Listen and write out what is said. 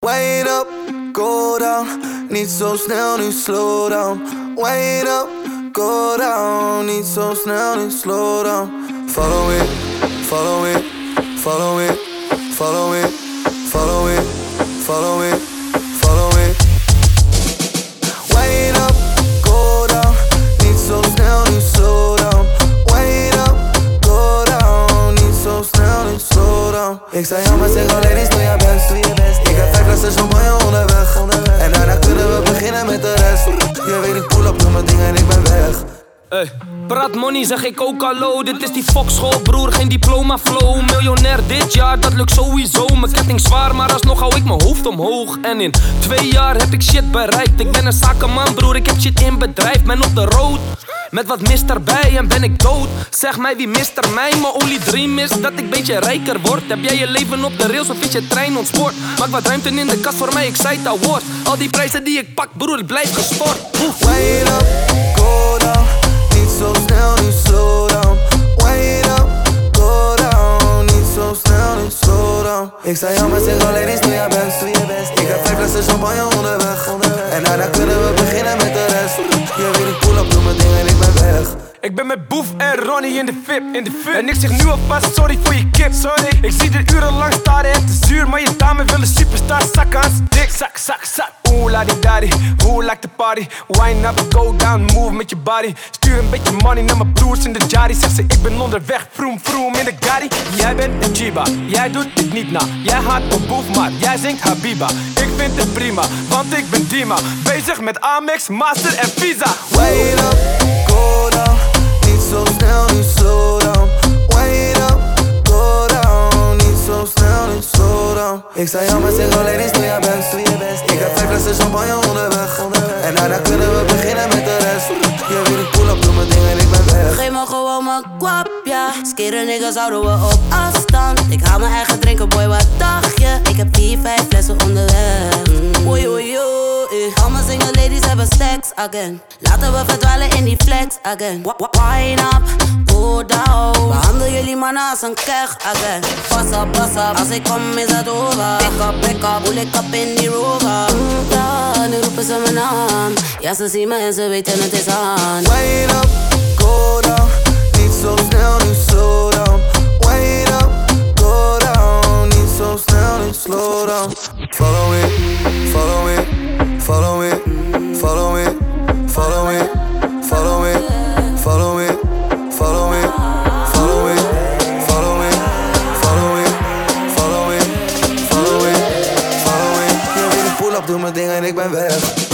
Wait up, go down. Niet zo snel, nu slow down. Wait up, go down. Niet zo snel, nu slow down. Follow it, follow it, follow it, follow it, follow it, follow it, follow it. Wait up, go down. Niet zo snel, nu slow down. Wait up, go down. Niet zo snel, nu slow down. Ik zei ja, maar zeg alleen eens, doe je best, doe je best. Ik heb 5 flessen champagne onderweg. En daarna kunnen we beginnen met de rest. Je weet ik pull up, doe mijn ding en ik ben weg. Praat money, zeg ik ook hallo. Dit is die fokschool, broer, geen diploma flow. Miljonair dit jaar, dat lukt sowieso. Mijn ketting zwaar, maar alsnog hou ik mijn hoofd omhoog. En in 2 jaar heb ik shit bereikt. Ik ben een zakenman, broer, ik heb shit in bedrijf. Ben op de road, met wat mist erbij en ben ik dood. Zeg mij wie mist er mij, mijn only dream is dat ik beetje rijker word. Heb jij je leven op de rails of is je trein ontspoord? Maak wat ruimte in de kast voor mij, ik zei het al woord. Al die prijzen die ik pak, broer, ik blijf gestort. Wait up, go down. Niet zo snel, nu slow down. Wait up, go down. Niet zo snel, nu slow down. Ik zei ja, maar zeg alleen eens, doe je best, doe je best. Ik heb 5 flessen champagne onderweg. En daarna kunnen we beginnen met de rest. Je weet ik pull up, doe mijn ding en ik ben weg. Ik ben met Boef en Ronnie in de VIP, En ik zeg nu alvast sorry voor je kip, sorry. Ik zie er urenlang staren, het is zuur. Maar je dame wil een superstar, zakken aan z'n dik. Zak, zak, zak, oeh la di daddy. Hoe like the party, wine up, go down, move met je body. Stuur een beetje money naar mijn broers in de jari. Zeg ze ik ben onderweg, vroom vroom in de gari. Jij bent een chiba, jij doet dit niet na. Jij haat op Boef, maar jij zingt Habiba. Ik vind het prima, want ik ben Dima. Bezig met Amex, Master en Visa. Wait up, go down. Niet zo snel, nu slow down. Wait up, go down. Niet zo snel, nu slow down. Ik zei ja, maar zeg alleen eens, doe je best, doe je best. Ik heb 5 flessen champagne onderweg. En daarna kunnen we beginnen met de rest. Je weet ik pull up, doe mijn ding en ik ben weg. Geef me gewoon mijn kwap, ja. Skere niggas houden we op afstand. Ik haal mijn eigen drinken, boy, wat dacht je? Ik heb 4, 5 flessen onderweg. Oei, oei, oei. Al mijn single ladies hebben stacks again. Laten we verdwalen in die flex again. Wine up, go down. Behandel jullie mannen als een keg again. Pas op, als ik kom is het over. Pick up, pull ik up in die rover. Ja, nu roepen ze mijn naam. Ja, ze zien me en ze weten het is aan. Wait up, go down. Niet zo snel, nu slow down. Wait up, go down. Niet zo snel, nu slow down. Follow it, follow it, follow it, follow it, follow it, follow it, follow it, follow it, follow it, follow it, follow it, follow it, follow it, follow it. Je weet ik pull up, doe mijn ding en ik ben weg.